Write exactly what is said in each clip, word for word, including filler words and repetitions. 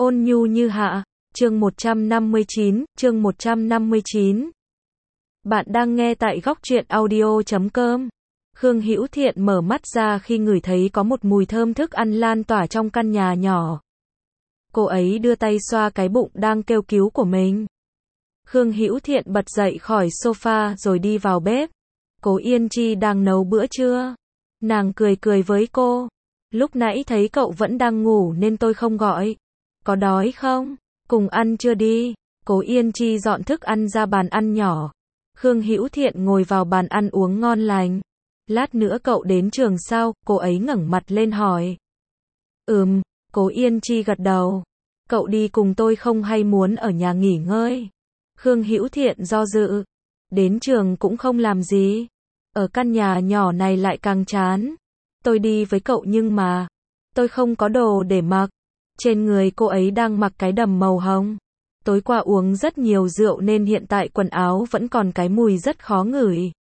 Ôn nhu như hạ, chương một trăm năm mươi chín, chương một trăm năm mươi chín. Bạn đang nghe tại góc truyện audio chấm com. Khương Hữu Thiện mở mắt ra khi ngửi thấy có một mùi thơm thức ăn lan tỏa trong căn nhà nhỏ. Cô ấy đưa tay xoa cái bụng đang kêu cứu của mình. Khương Hữu Thiện bật dậy khỏi sofa rồi đi vào bếp. Cố Yên Chi đang nấu bữa trưa. Nàng cười cười với cô. Lúc nãy thấy cậu vẫn đang ngủ nên tôi không gọi. Có đói không? Cùng ăn chưa đi? Cố Yên Chi dọn thức ăn ra bàn ăn nhỏ. Khương Hữu Thiện ngồi vào bàn ăn uống ngon lành. Lát nữa cậu đến trường sao? Cô ấy ngẩng mặt lên hỏi. Ừm, Cố Yên Chi gật đầu. Cậu đi cùng tôi không hay muốn ở nhà nghỉ ngơi? Khương Hữu Thiện do dự. Đến trường cũng không làm gì. Ở căn nhà nhỏ này lại càng chán. Tôi đi với cậu nhưng mà tôi không có đồ để mặc. Trên người cô ấy đang mặc cái đầm màu hồng. Tối qua uống rất nhiều rượu nên hiện tại quần áo vẫn còn cái mùi rất khó ngửi.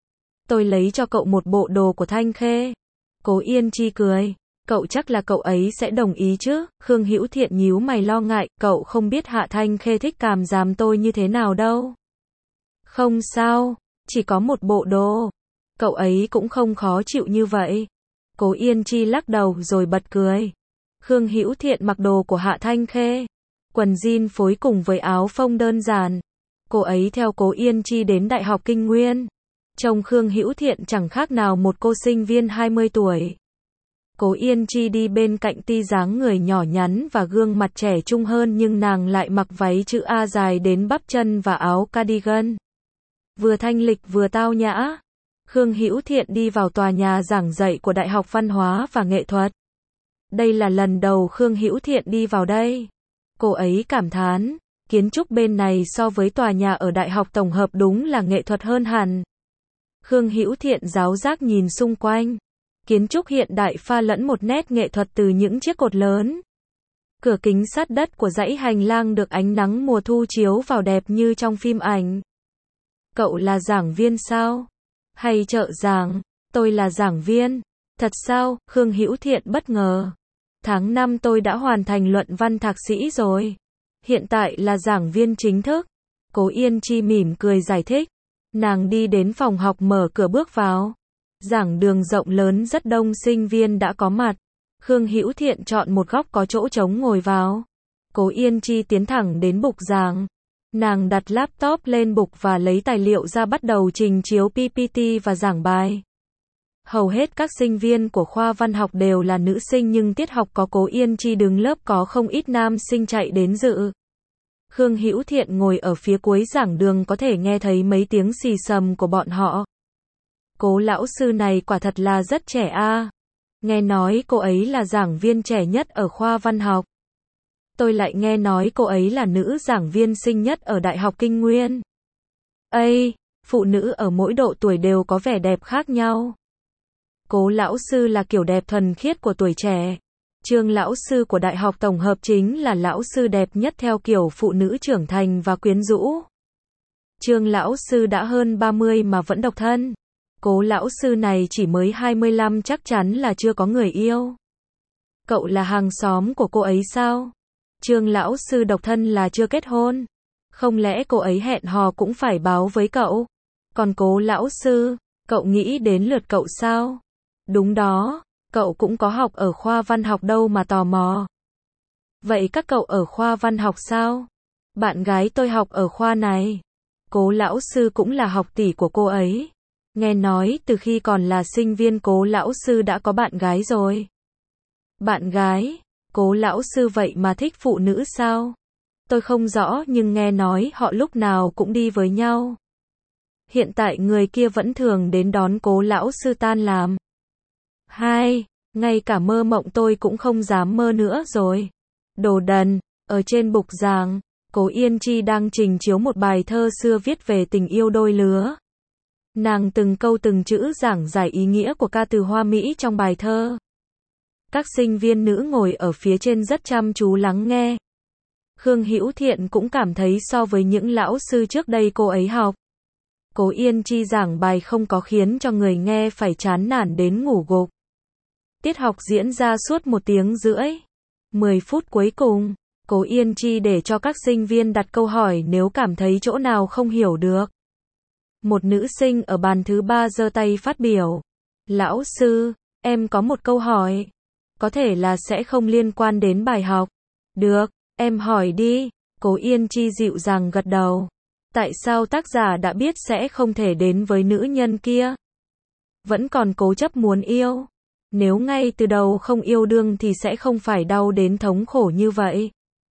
Tôi lấy cho cậu một bộ đồ của Thanh Khê. Cố Yên Chi cười. Cậu chắc là cậu ấy sẽ đồng ý chứ? Khương Hữu Thiện nhíu mày lo ngại. Cậu không biết Hạ Thanh Khê thích càm ràm tôi như thế nào đâu. Không sao, chỉ có một bộ đồ. Cậu ấy cũng không khó chịu như vậy. Cố Yên Chi lắc đầu rồi bật cười. Khương Hữu Thiện mặc đồ của Hạ Thanh Khê. Quần jean phối cùng với áo phông đơn giản. Cô ấy theo Cố Yên Chi đến Đại học Kinh Nguyên. Trông Khương Hữu Thiện chẳng khác nào một cô sinh viên hai mươi tuổi. Cố Yên Chi đi bên cạnh Ti dáng người nhỏ nhắn và gương mặt trẻ trung hơn nhưng nàng lại mặc váy chữ A dài đến bắp chân và áo cardigan. Vừa thanh lịch vừa tao nhã. Khương Hữu Thiện đi vào tòa nhà giảng dạy của Đại học Văn hóa và Nghệ thuật. Đây là lần đầu Khương Hữu Thiện đi vào đây. Cô ấy cảm thán, kiến trúc bên này so với tòa nhà ở Đại học Tổng hợp đúng là nghệ thuật hơn hẳn. Khương Hữu Thiện giáo giác nhìn xung quanh. Kiến trúc hiện đại pha lẫn một nét nghệ thuật từ những chiếc cột lớn. Cửa kính sát đất của dãy hành lang được ánh nắng mùa thu chiếu vào đẹp như trong phim ảnh. Cậu là giảng viên sao? Hay trợ giảng? Tôi là giảng viên. Thật sao? Khương Hữu Thiện bất ngờ. Tháng năm tôi đã hoàn thành luận văn thạc sĩ rồi. Hiện tại là giảng viên chính thức. Cố Yên Chi mỉm cười giải thích. Nàng đi đến phòng học mở cửa bước vào. Giảng đường rộng lớn rất đông sinh viên đã có mặt. Khương Hữu Thiện chọn một góc có chỗ trống ngồi vào. Cố Yên Chi tiến thẳng đến bục giảng. Nàng đặt laptop lên bục và lấy tài liệu ra bắt đầu trình chiếu pê pê tê và giảng bài. Hầu hết các sinh viên của khoa văn học đều là nữ sinh nhưng tiết học có Cố Yên Chi đứng lớp có không ít nam sinh chạy đến dự. Khương Hữu Thiện ngồi ở phía cuối giảng đường có thể nghe thấy mấy tiếng xì xầm của bọn họ. Cố lão sư này quả thật là rất trẻ a. À. Nghe nói cô ấy là giảng viên trẻ nhất ở khoa văn học. Tôi lại nghe nói cô ấy là nữ giảng viên xinh nhất ở Đại học Kinh Nguyên. Ây, phụ nữ ở mỗi độ tuổi đều có vẻ đẹp khác nhau. Cố lão sư là kiểu đẹp thuần khiết của tuổi trẻ. Trương lão sư của Đại học Tổng hợp chính là lão sư đẹp nhất theo kiểu phụ nữ trưởng thành và quyến rũ. Trương lão sư đã hơn ba mươi mà vẫn độc thân. Cố lão sư này chỉ mới hai mươi lăm chắc chắn là chưa có người yêu. Cậu là hàng xóm của cô ấy sao? Trương lão sư độc thân là chưa kết hôn. Không lẽ cô ấy hẹn hò cũng phải báo với cậu? Còn Cố lão sư, cậu nghĩ đến lượt cậu sao? Đúng đó, cậu cũng có học ở khoa văn học đâu mà tò mò. Vậy các cậu ở khoa văn học sao? Bạn gái tôi học ở khoa này. Cố lão sư cũng là học tỷ của cô ấy. Nghe nói từ khi còn là sinh viên Cố lão sư đã có bạn gái rồi. Bạn gái? Cố lão sư vậy mà thích phụ nữ sao? Tôi không rõ nhưng nghe nói họ lúc nào cũng đi với nhau. Hiện tại người kia vẫn thường đến đón Cố lão sư tan làm. Hai, ngay cả mơ mộng tôi cũng không dám mơ nữa rồi. Đồ đần, ở trên bục giảng, Cố Yên Chi đang trình chiếu một bài thơ xưa viết về tình yêu đôi lứa. Nàng từng câu từng chữ giảng giải ý nghĩa của ca từ hoa mỹ trong bài thơ. Các sinh viên nữ ngồi ở phía trên rất chăm chú lắng nghe. Khương Hữu Thiện cũng cảm thấy so với những lão sư trước đây cô ấy học. Cố Yên Chi giảng bài không có khiến cho người nghe phải chán nản đến ngủ gục. Tiết học diễn ra suốt một tiếng rưỡi. mười phút cuối cùng, Cố Yên Chi để cho các sinh viên đặt câu hỏi nếu cảm thấy chỗ nào không hiểu được. Một nữ sinh ở bàn thứ ba giơ tay phát biểu. Lão sư, em có một câu hỏi. Có thể là sẽ không liên quan đến bài học. Được, em hỏi đi. Cố Yên Chi dịu dàng gật đầu. Tại sao tác giả đã biết sẽ không thể đến với nữ nhân kia? Vẫn còn cố chấp muốn yêu. Nếu ngay từ đầu không yêu đương thì sẽ không phải đau đến thống khổ như vậy.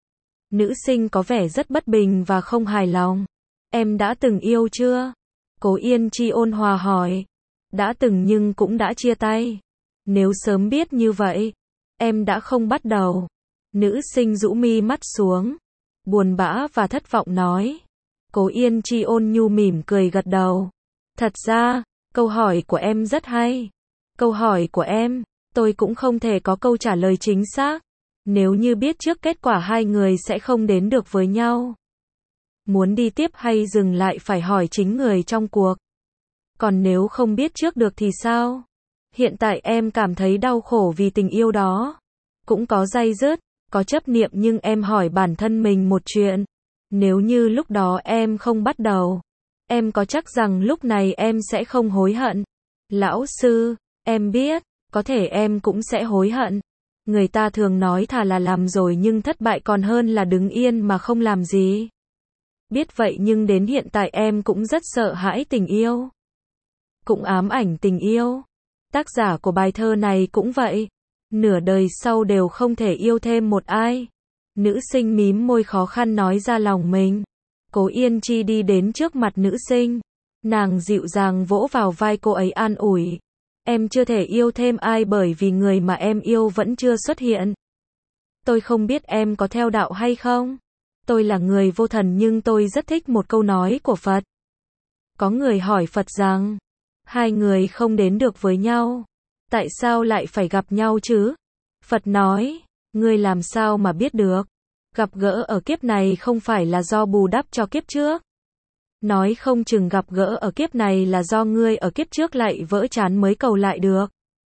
Nữ sinh có vẻ rất bất bình và không hài lòng. Em đã từng yêu chưa? Cố Yên Chi ôn hòa hỏi. Đã từng nhưng cũng đã chia tay. Nếu sớm biết như vậy, em đã không bắt đầu. Nữ sinh rũ mi mắt xuống, buồn bã và thất vọng nói. Cố Yên Chi ôn nhu mỉm cười gật đầu. Thật ra, câu hỏi của em rất hay. Câu hỏi của em, tôi cũng không thể có câu trả lời chính xác. Nếu như biết trước kết quả hai người sẽ không đến được với nhau. Muốn đi tiếp hay dừng lại phải hỏi chính người trong cuộc. Còn nếu không biết trước được thì sao? Hiện tại em cảm thấy đau khổ vì tình yêu đó. Cũng có day dứt, có chấp niệm nhưng em hỏi bản thân mình một chuyện. Nếu như lúc đó em không bắt đầu, em có chắc rằng lúc này em sẽ không hối hận? Lão sư, em biết, có thể em cũng sẽ hối hận. Người ta thường nói thà là làm rồi nhưng thất bại còn hơn là đứng yên mà không làm gì. Biết vậy nhưng đến hiện tại em cũng rất sợ hãi tình yêu. Cũng ám ảnh tình yêu. Tác giả của bài thơ này cũng vậy. Nửa đời sau đều không thể yêu thêm một ai. Nữ sinh mím môi khó khăn nói ra lòng mình. Cố Yên Chi đi đến trước mặt nữ sinh. Nàng dịu dàng vỗ vào vai cô ấy an ủi. Em chưa thể yêu thêm ai bởi vì người mà em yêu vẫn chưa xuất hiện. Tôi không biết em có theo đạo hay không. Tôi là người vô thần nhưng tôi rất thích một câu nói của Phật. Có người hỏi Phật rằng, hai người không đến được với nhau. Tại sao lại phải gặp nhau chứ? Phật nói, ngươi làm sao mà biết được? Gặp gỡ ở kiếp này không phải là do bù đắp cho kiếp trước. Nói không chừng gặp gỡ ở kiếp này là do ngươi ở kiếp trước lại vỡ trán mới cầu lại được.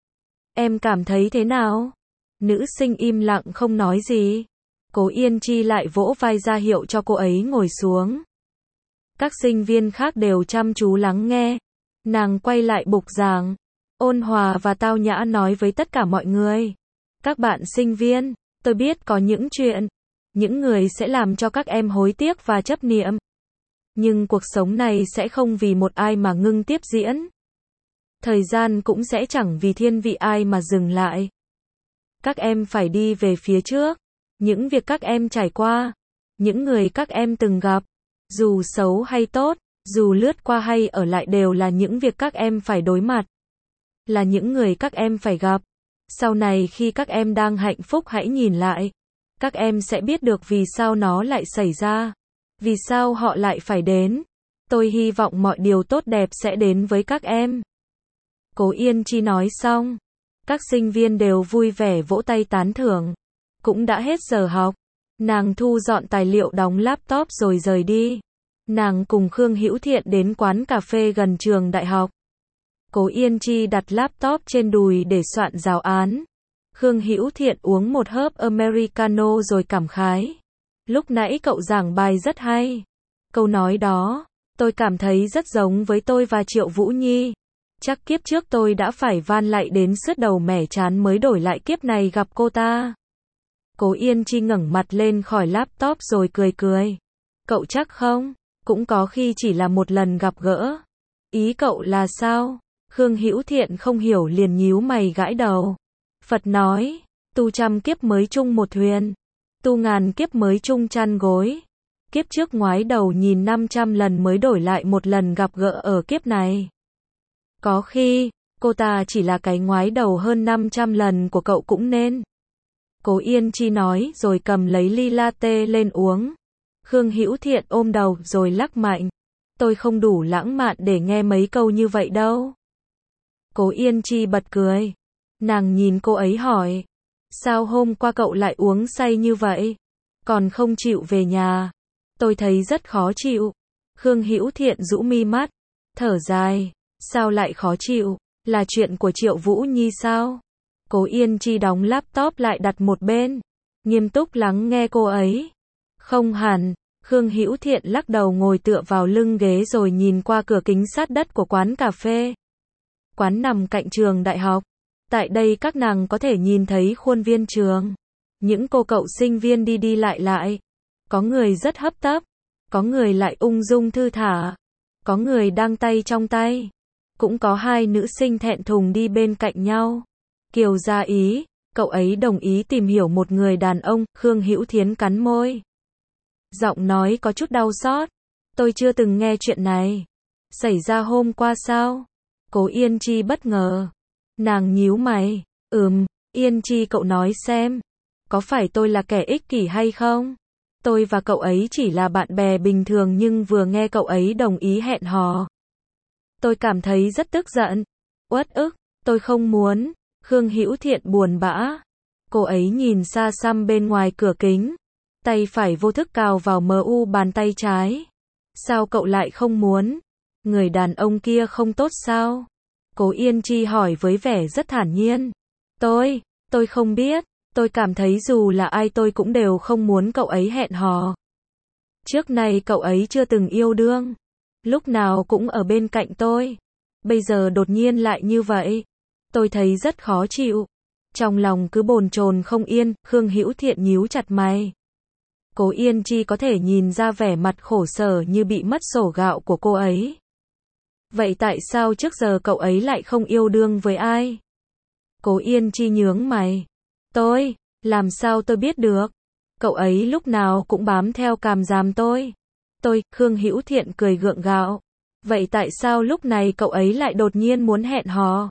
Em cảm thấy thế nào? Nữ sinh im lặng không nói gì. Cố Yên Chi lại vỗ vai ra hiệu cho cô ấy ngồi xuống. Các sinh viên khác đều chăm chú lắng nghe. Nàng quay lại bục giảng, ôn hòa và tao nhã nói với tất cả mọi người. Các bạn sinh viên, tôi biết có những chuyện, những người sẽ làm cho các em hối tiếc và chấp niệm. Nhưng cuộc sống này sẽ không vì một ai mà ngưng tiếp diễn. Thời gian cũng sẽ chẳng vì thiên vị ai mà dừng lại. Các em phải đi về phía trước. Những việc các em trải qua, những người các em từng gặp, dù xấu hay tốt, dù lướt qua hay ở lại đều là những việc các em phải đối mặt. Là những người các em phải gặp. Sau này khi các em đang hạnh phúc hãy nhìn lại. Các em sẽ biết được vì sao nó lại xảy ra. Vì sao họ lại phải đến. Tôi hy vọng mọi điều tốt đẹp sẽ đến với các em. Cố Yên Chi nói xong. Các sinh viên đều vui vẻ vỗ tay tán thưởng. Cũng đã hết giờ học. Nàng thu dọn tài liệu đóng laptop rồi rời đi. Nàng cùng Khương Hữu Thiện đến quán cà phê gần trường đại học. Cố Yên Chi đặt laptop trên đùi để soạn giáo án. Khương Hữu Thiện uống một hớp Americano rồi cảm khái. Lúc nãy cậu giảng bài rất hay. Câu nói đó, tôi cảm thấy rất giống với tôi và Triệu Vũ Nhi. Chắc kiếp trước tôi đã phải van lạy đến sứt đầu mẻ trán mới đổi lại kiếp này gặp cô ta. Cố Yên Chi ngẩng mặt lên khỏi laptop rồi cười cười. Cậu chắc không? Cũng có khi chỉ là một lần gặp gỡ. Ý cậu là sao? Khương Hữu Thiện không hiểu liền nhíu mày gãi đầu. Phật nói, tu trăm kiếp mới chung một thuyền. Tu ngàn kiếp mới chung chăn gối. Kiếp trước ngoái đầu nhìn năm trăm lần mới đổi lại một lần gặp gỡ ở kiếp này. Có khi, cô ta chỉ là cái ngoái đầu hơn năm trăm lần của cậu cũng nên. Cố Yên Chi nói rồi cầm lấy ly latte lên uống. Khương Hữu Thiện ôm đầu rồi lắc mạnh. Tôi không đủ lãng mạn để nghe mấy câu như vậy đâu. Cố Yên Chi bật cười. Nàng nhìn cô ấy hỏi. Sao hôm qua cậu lại uống say như vậy? Còn không chịu về nhà? Tôi thấy rất khó chịu. Khương Hữu Thiện rũ mi mắt. Thở dài. Sao lại khó chịu? Là chuyện của Triệu Vũ Nhi sao? Cố Yên Chi đóng laptop lại đặt một bên. Nghiêm túc lắng nghe cô ấy. Không hẳn. Khương Hữu Thiện lắc đầu ngồi tựa vào lưng ghế rồi nhìn qua cửa kính sát đất của quán cà phê. Quán nằm cạnh trường đại học. Tại đây các nàng có thể nhìn thấy khuôn viên trường. Những cô cậu sinh viên đi đi lại lại. Có người rất hấp tấp. Có người lại ung dung thư thả. Có người đang tay trong tay. Cũng có hai nữ sinh thẹn thùng đi bên cạnh nhau. Kiều Gia Ý, cậu ấy đồng ý tìm hiểu một người đàn ông, Khương Hữu Thiến cắn môi. Giọng nói có chút đau xót. Tôi chưa từng nghe chuyện này. Xảy ra hôm qua sao? Cố Yên Chi bất ngờ. Nàng nhíu mày. Ừm, Yên Chi cậu nói xem. Có phải tôi là kẻ ích kỷ hay không? Tôi và cậu ấy chỉ là bạn bè bình thường nhưng vừa nghe cậu ấy đồng ý hẹn hò. Tôi cảm thấy rất tức giận. Uất ức, tôi không muốn. Khương Hữu Thiện buồn bã. Cô ấy nhìn xa xăm bên ngoài cửa kính. Tay phải vô thức cào vào mờ u bàn tay trái. Sao cậu lại không muốn? Người đàn ông kia không tốt sao? Cố Yên Chi hỏi với vẻ rất thản nhiên. Tôi, tôi không biết. Tôi cảm thấy dù là ai tôi cũng đều không muốn cậu ấy hẹn hò. Trước này cậu ấy chưa từng yêu đương. Lúc nào cũng ở bên cạnh tôi. Bây giờ đột nhiên lại như vậy. Tôi thấy rất khó chịu. Trong lòng cứ bồn chồn không yên, Khương Hữu Thiện nhíu chặt mày. Cố Yên Chi có thể nhìn ra vẻ mặt khổ sở như bị mất sổ gạo của cô ấy. Vậy tại sao trước giờ cậu ấy lại không yêu đương với ai? Cố Yên Chi nhướng mày. Tôi, làm sao tôi biết được? Cậu ấy lúc nào cũng bám theo càm ràm tôi. Tôi, Khương Hữu Thiện cười gượng gạo. Vậy tại sao lúc này cậu ấy lại đột nhiên muốn hẹn hò?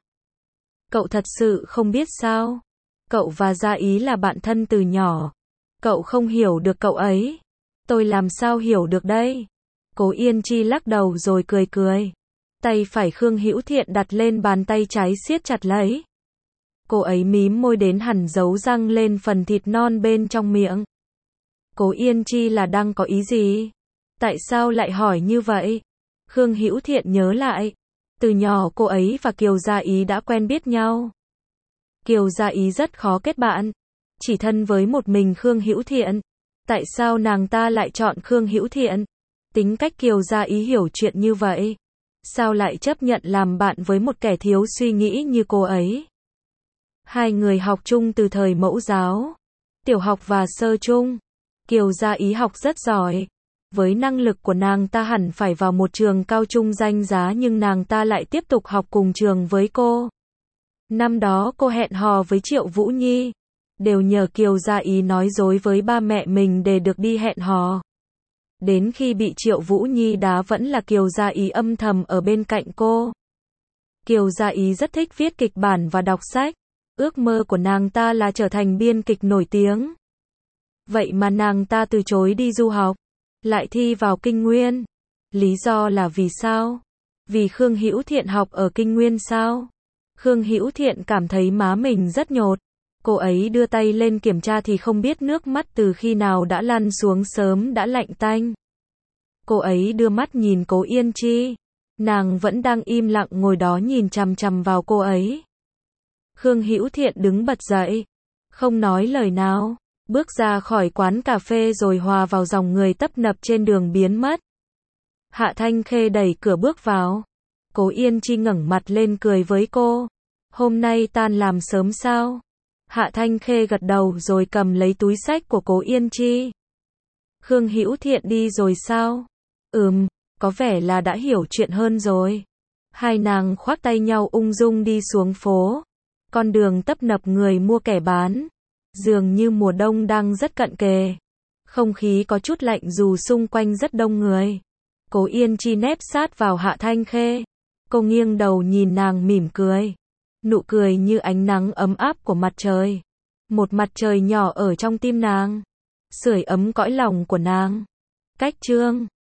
Cậu thật sự không biết sao? Cậu và Gia Ý là bạn thân từ nhỏ. Cậu không hiểu được cậu ấy. Tôi làm sao hiểu được đây? Cố Yên Chi lắc đầu rồi cười cười. Tay phải Khương Hữu Thiện đặt lên bàn tay trái siết chặt lấy. Cô ấy mím môi đến hẳn dấu răng lên phần thịt non bên trong miệng. Cố Yên Chi là đang có ý gì? Tại sao lại hỏi như vậy? Khương Hữu Thiện nhớ lại. Từ nhỏ cô ấy và Kiều Gia Ý đã quen biết nhau. Kiều Gia Ý rất khó kết bạn. Chỉ thân với một mình Khương Hữu Thiện. Tại sao nàng ta lại chọn Khương Hữu Thiện? Tính cách Kiều Gia Ý hiểu chuyện như vậy. Sao lại chấp nhận làm bạn với một kẻ thiếu suy nghĩ như cô ấy? Hai người học chung từ thời mẫu giáo, tiểu học và sơ trung. Kiều Gia Ý học rất giỏi. Với năng lực của nàng ta hẳn phải vào một trường cao trung danh giá nhưng nàng ta lại tiếp tục học cùng trường với cô. Năm đó cô hẹn hò với Triệu Vũ Nhi. Đều nhờ Kiều Gia Ý nói dối với ba mẹ mình để được đi hẹn hò. Đến khi bị Triệu Vũ Nhi đá vẫn là Kiều Gia Ý âm thầm ở bên cạnh cô. Kiều Gia Ý rất thích viết kịch bản và đọc sách. Ước mơ của nàng ta là trở thành biên kịch nổi tiếng. Vậy mà nàng ta từ chối đi du học, lại thi vào Kinh Nguyên. Lý do là vì sao? Vì Khương Hữu Thiện học ở Kinh Nguyên sao? Khương Hữu Thiện cảm thấy má mình rất nhột. Cô ấy đưa tay lên kiểm tra thì không biết nước mắt từ khi nào đã lăn xuống sớm đã lạnh tanh. Cô ấy đưa mắt nhìn Cố Yên Chi. Nàng vẫn đang im lặng ngồi đó nhìn chằm chằm vào cô ấy. Khương Hữu Thiện đứng bật dậy. Không nói lời nào. Bước ra khỏi quán cà phê rồi hòa vào dòng người tấp nập trên đường biến mất. Hạ Thanh Khê đẩy cửa bước vào. Cố Yên Chi ngẩng mặt lên cười với cô. Hôm nay tan làm sớm sao? Hạ Thanh Khê gật đầu rồi cầm lấy túi xách của Cố Yên Chi. Khương Hữu Thiện đi rồi sao? Ừm, có vẻ là đã hiểu chuyện hơn rồi. Hai nàng khoác tay nhau ung dung đi xuống phố. Con đường tấp nập người mua kẻ bán. Dường như mùa đông đang rất cận kề. Không khí có chút lạnh dù xung quanh rất đông người. Cố Yên Chi nép sát vào Hạ Thanh Khê. Cô nghiêng đầu nhìn nàng mỉm cười. Nụ cười như ánh nắng ấm áp của mặt trời. Một mặt trời nhỏ ở trong tim nàng. Sưởi ấm cõi lòng của nàng. Cách chương